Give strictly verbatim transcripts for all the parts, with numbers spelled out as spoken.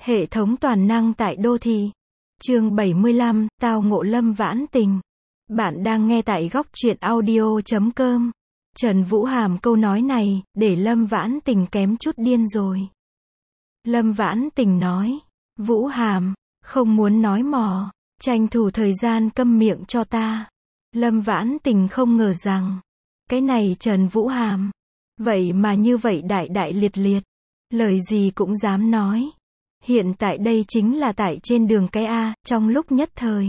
Hệ thống toàn năng tại đô thị. Chương bảy mươi lăm, tao ngộ Lâm Vãn Tình. Bạn đang nghe tại góc truyện audio chấm com. Trần Vũ Hàm câu nói này, để Lâm Vãn Tình kém chút điên rồi. Lâm Vãn Tình nói, Vũ Hàm, không muốn nói mò, tranh thủ thời gian câm miệng cho ta. Lâm Vãn Tình không ngờ rằng, cái này Trần Vũ Hàm, vậy mà như vậy đại đại liệt liệt, lời gì cũng dám nói. Hiện tại đây chính là tại trên đường cái A, trong lúc nhất thời.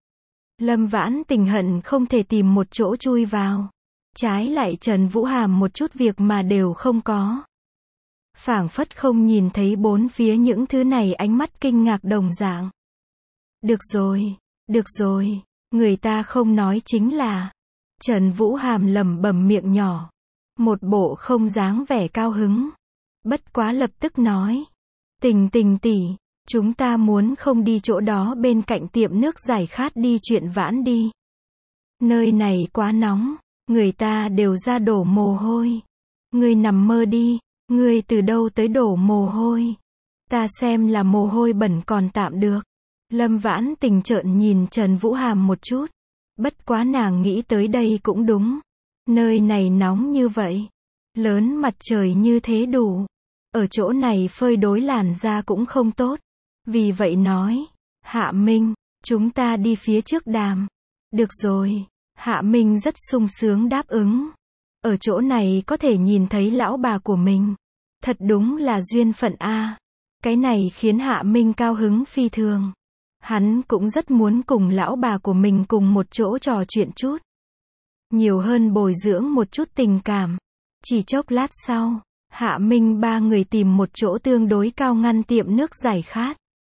Lâm Vãn Tình hận không thể tìm một chỗ chui vào. Trái lại Trần Vũ Hàm một chút việc mà đều không có. Phảng phất không nhìn thấy bốn phía những thứ này ánh mắt kinh ngạc đồng dạng. Được rồi, được rồi, người ta không nói chính là. Trần Vũ Hàm lẩm bẩm miệng nhỏ. Một bộ không dáng vẻ cao hứng. Bất quá lập tức nói. Tình Tình tỷ, chúng ta muốn không đi chỗ đó bên cạnh tiệm nước giải khát đi chuyện vãn đi. Nơi này quá nóng, người ta đều ra đổ mồ hôi. Ngươi nằm mơ đi, ngươi từ đâu tới đổ mồ hôi. Ta xem là mồ hôi bẩn còn tạm được. Lâm Vãn Tình trợn nhìn Trần Vũ Hàm một chút. Bất quá nàng nghĩ tới đây cũng đúng. Nơi này nóng như vậy. Lớn mặt trời như thế đủ. Ở chỗ này phơi đối làn da cũng không tốt. Vì vậy nói, Hạ Minh, chúng ta đi phía trước đàm. Được rồi, Hạ Minh rất sung sướng đáp ứng. Ở chỗ này có thể nhìn thấy lão bà của mình. Thật đúng là duyên phận a. Cái này khiến Hạ Minh cao hứng phi thường. Hắn cũng rất muốn cùng lão bà của mình cùng một chỗ trò chuyện chút. Nhiều hơn bồi dưỡng một chút tình cảm. Chỉ chốc lát sau, Hạ Minh ba người tìm một chỗ tương đối cao ngăn tiệm nước giải khát.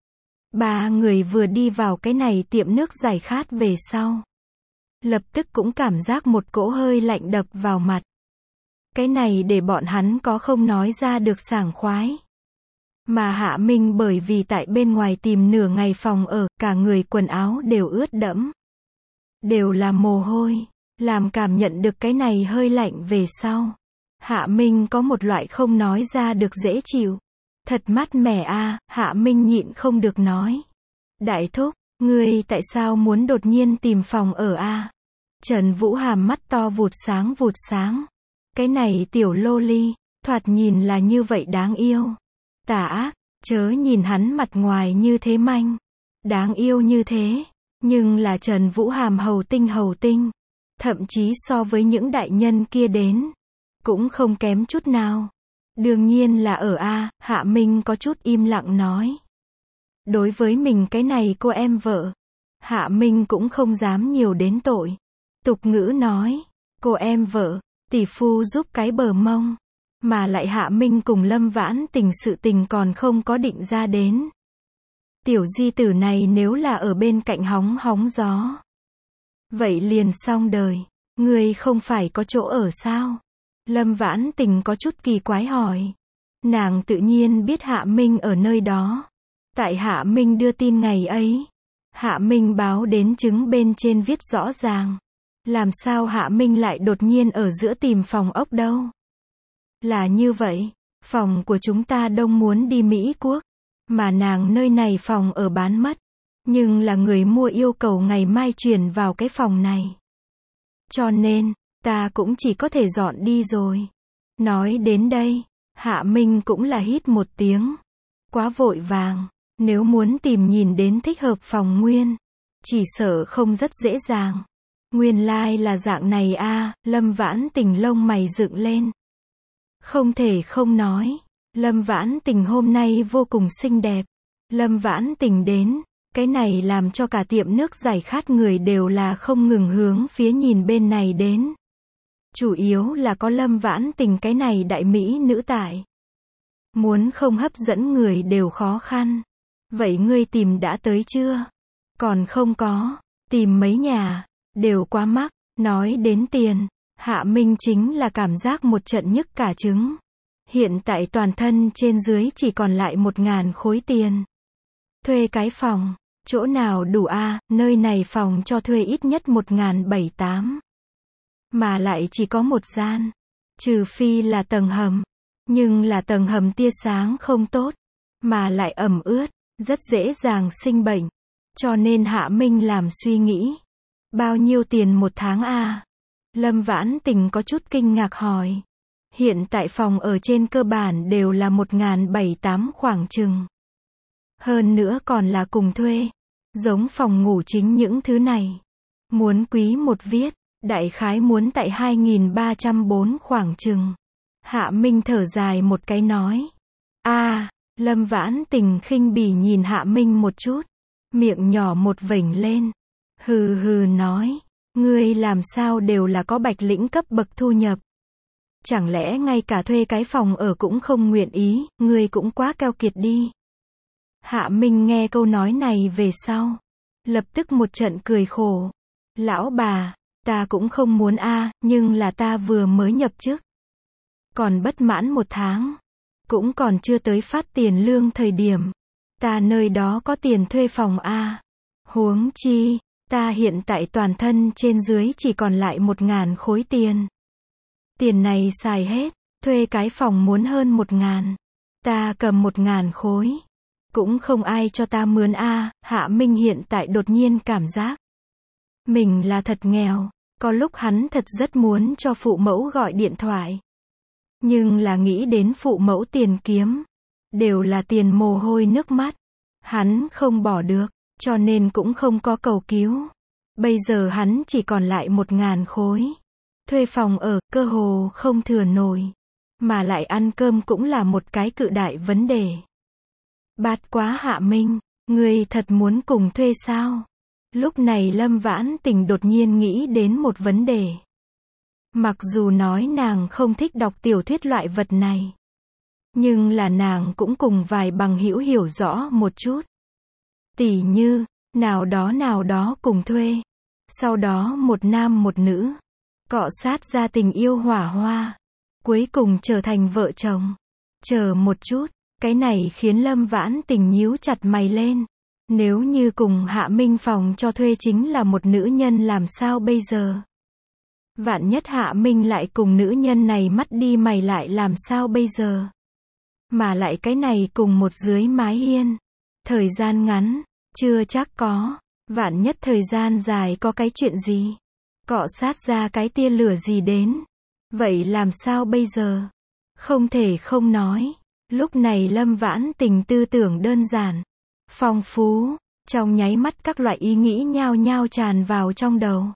Ba người vừa đi vào cái này tiệm nước giải khát về sau. Lập tức cũng cảm giác một cỗ hơi lạnh đập vào mặt. Cái này để bọn hắn có không nói ra được sảng khoái. Mà Hạ Minh bởi vì tại bên ngoài tìm nửa ngày phòng ở, cả người quần áo đều ướt đẫm. Đều là mồ hôi, làm cảm nhận được cái này hơi lạnh về sau. Hạ Minh có một loại không nói ra được dễ chịu. Thật mát mẻ a. Hạ Minh nhịn không được nói. Đại thúc, ngươi tại sao muốn đột nhiên tìm phòng ở a? Trần Vũ Hàm mắt to vụt sáng vụt sáng. Cái này tiểu lô ly, thoạt nhìn là như vậy đáng yêu. Tà ác, chớ nhìn hắn mặt ngoài như thế manh. Đáng yêu như thế. Nhưng là Trần Vũ Hàm hầu tinh hầu tinh. Thậm chí so với những đại nhân kia đến. Cũng không kém chút nào. Đương nhiên là ở A, Hạ Minh có chút im lặng nói. Đối với mình cái này cô em vợ. Hạ Minh cũng không dám nhiều đến tội. Tục ngữ nói, cô em vợ, tỷ phu giúp cái bờ mông. Mà lại Hạ Minh cùng Lâm Vãn Tình sự tình còn không có định ra đến. Tiểu di tử này nếu là ở bên cạnh hóng hóng gió. Vậy liền xong đời, người không phải có chỗ ở sao? Lâm Vãn Tình có chút kỳ quái hỏi. Nàng tự nhiên biết Hạ Minh ở nơi đó. Tại Hạ Minh đưa tin ngày ấy. Hạ Minh báo đến chứng bên trên viết rõ ràng. Làm sao Hạ Minh lại đột nhiên ở giữa tìm phòng ốc đâu? Là như vậy, phòng của chúng ta đông muốn đi Mỹ Quốc. Mà nàng nơi này phòng ở bán mất. Nhưng là người mua yêu cầu ngày mai chuyển vào cái phòng này. Cho nên, ta cũng chỉ có thể dọn đi rồi. Nói đến đây, Hạ Minh cũng là hít một tiếng. Quá vội vàng, nếu muốn tìm nhìn đến thích hợp phòng nguyên, chỉ sợ không rất dễ dàng. Nguyên lai like là dạng này a. Lâm Vãn Tình lông mày dựng lên. Không thể không nói, Lâm Vãn Tình hôm nay vô cùng xinh đẹp. Lâm Vãn Tình đến, cái này làm cho cả tiệm nước giải khát người đều là không ngừng hướng phía nhìn bên này đến. Chủ yếu là có Lâm Vãn Tình cái này đại mỹ nữ tại. Muốn không hấp dẫn người đều khó khăn. Vậy ngươi tìm đã tới chưa? Còn không có. Tìm mấy nhà. Đều quá mắc. Nói đến tiền. Hạ Minh chính là cảm giác một trận nhức cả trứng. Hiện tại toàn thân trên dưới chỉ còn lại một ngàn khối tiền. Thuê cái phòng. Chỗ nào đủ a? Nơi này phòng cho thuê ít nhất một ngàn bảy tám. Mà lại chỉ có một gian. Trừ phi là tầng hầm. Nhưng là tầng hầm tia sáng không tốt. mà lại ẩm ướt, rất dễ dàng sinh bệnh. Cho nên Hạ Minh làm suy nghĩ. Bao nhiêu tiền một tháng a? Lâm Vãn Tình có chút kinh ngạc hỏi. Hiện tại phòng ở trên cơ bản đều là một ngàn bảy tám khoảng chừng. Hơn nữa còn là cùng thuê. Giống phòng ngủ chính những thứ này. Muốn quý một viết, đại khái muốn tại hai nghìn ba trăm bốn khoảng chừng. Hạ Minh thở dài một cái nói. A, Lâm Vãn Tình khinh bỉ nhìn Hạ Minh một chút. Miệng nhỏ một vểnh lên. Hừ hừ nói. Ngươi làm sao đều là có bạch lĩnh cấp bậc thu nhập. Chẳng lẽ ngay cả thuê cái phòng ở cũng không nguyện ý, ngươi cũng quá keo kiệt đi. Hạ Minh nghe câu nói này về sau. Lập tức một trận cười khổ. Lão bà, ta cũng không muốn a, nhưng là ta vừa mới nhập chức. Còn bất mãn một tháng. Cũng còn chưa tới phát tiền lương thời điểm. Ta nơi đó có tiền thuê phòng a. Huống chi, ta hiện tại toàn thân trên dưới chỉ còn lại một ngàn khối tiền. Tiền này xài hết, thuê cái phòng muốn hơn một ngàn. Ta cầm một ngàn khối. Cũng không ai cho ta mướn a. Hạ Minh hiện tại đột nhiên cảm giác. Mình là thật nghèo. Có lúc hắn thật rất muốn cho phụ mẫu gọi điện thoại. Nhưng là nghĩ đến phụ mẫu tiền kiếm. Đều là tiền mồ hôi nước mắt. Hắn không bỏ được. Cho nên cũng không có cầu cứu. Bây giờ hắn chỉ còn lại một ngàn khối. Thuê phòng ở, cơ hồ không thừa nổi. Mà lại ăn cơm cũng là một cái cự đại vấn đề. Bát quá Hạ Minh, ngươi thật muốn cùng thuê sao? Lúc này Lâm Vãn Tình đột nhiên nghĩ đến một vấn đề. Mặc dù nói nàng không thích đọc tiểu thuyết loại vật này. Nhưng là nàng cũng cùng vài bằng hữu hiểu rõ một chút. Tỉ như, nào đó nào đó cùng thuê. Sau đó một nam một nữ. Cọ sát ra tình yêu hỏa hoa. Cuối cùng trở thành vợ chồng. Chờ một chút, cái này khiến Lâm Vãn Tình nhíu chặt mày lên. Nếu như cùng Hạ Minh phòng cho thuê chính là một nữ nhân làm sao bây giờ? Vạn nhất Hạ Minh lại cùng nữ nhân này mắt đi mày lại làm sao bây giờ? Mà lại cái này cùng một dưới mái hiên. Thời gian ngắn, chưa chắc có. Vạn nhất thời gian dài có cái chuyện gì? Cọ sát ra cái tia lửa gì đến? Vậy làm sao bây giờ? Không thể không nói. Lúc này Lâm Vãn Tình tư tưởng đơn giản, phong phú, trong nháy mắt các loại ý nghĩ nhao nhao tràn vào trong đầu.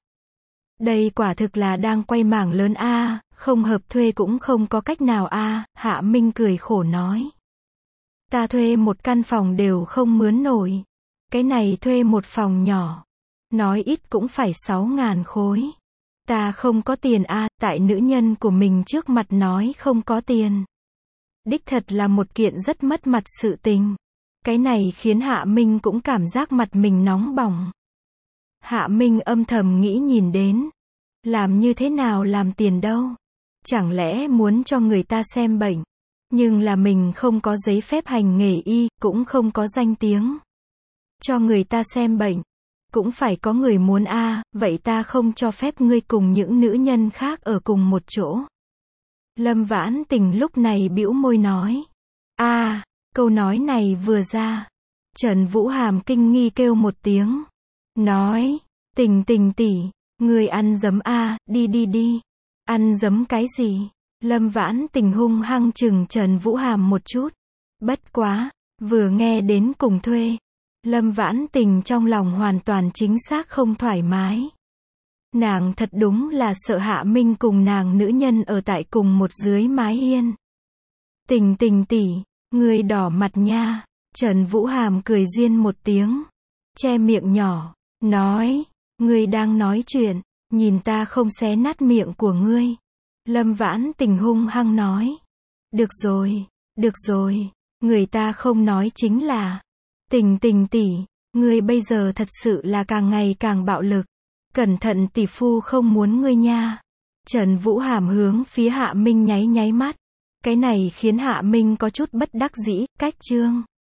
Đây quả thực là đang quay mảng lớn a, không hợp thuê cũng không có cách nào a. Hạ Minh cười khổ nói. Ta thuê một căn phòng đều không mướn nổi. Cái này thuê một phòng nhỏ. Nói ít cũng phải sáu ngàn khối. Ta không có tiền a, tại nữ nhân của mình trước mặt nói không có tiền. Đích thật là một kiện rất mất mặt sự tình. Cái này khiến Hạ Minh cũng cảm giác mặt mình nóng bỏng. Hạ Minh âm thầm nghĩ nhìn đến. Làm như thế nào làm tiền đâu? Chẳng lẽ muốn cho người ta xem bệnh? Nhưng là mình không có giấy phép hành nghề y, cũng không có danh tiếng. Cho người ta xem bệnh. Cũng phải có người muốn a, vậy ta không cho phép ngươi cùng những nữ nhân khác ở cùng một chỗ. Lâm Vãn Tình lúc này bĩu môi nói. A, câu nói này vừa ra. Trần Vũ Hàm kinh nghi kêu một tiếng. Nói, Tình Tình tỷ, ngươi ăn giấm a, đi đi đi. Ăn giấm cái gì? Lâm Vãn Tình hung hăng chừng Trần Vũ Hàm một chút. Bất quá, vừa nghe đến cùng thuê. Lâm Vãn Tình trong lòng hoàn toàn chính xác không thoải mái. Nàng thật đúng là sợ Hạ Minh cùng nàng nữ nhân ở tại cùng một dưới mái hiên. Tình Tình tỷ, ngươi đỏ mặt nha. Trần Vũ Hàm cười duyên một tiếng. Che miệng nhỏ, nói, ngươi đang nói chuyện, nhìn ta không xé nát miệng của ngươi. Lâm Vãn Tình hung hăng nói. Được rồi, được rồi, người ta không nói chính là. Tình Tình tỷ, ngươi bây giờ thật sự là càng ngày càng bạo lực. Cẩn thận tỷ phu không muốn ngươi nha. Trần Vũ Hàm hướng phía Hạ Minh nháy nháy mắt. Cái này khiến Hạ Minh có chút bất đắc dĩ, cách chương.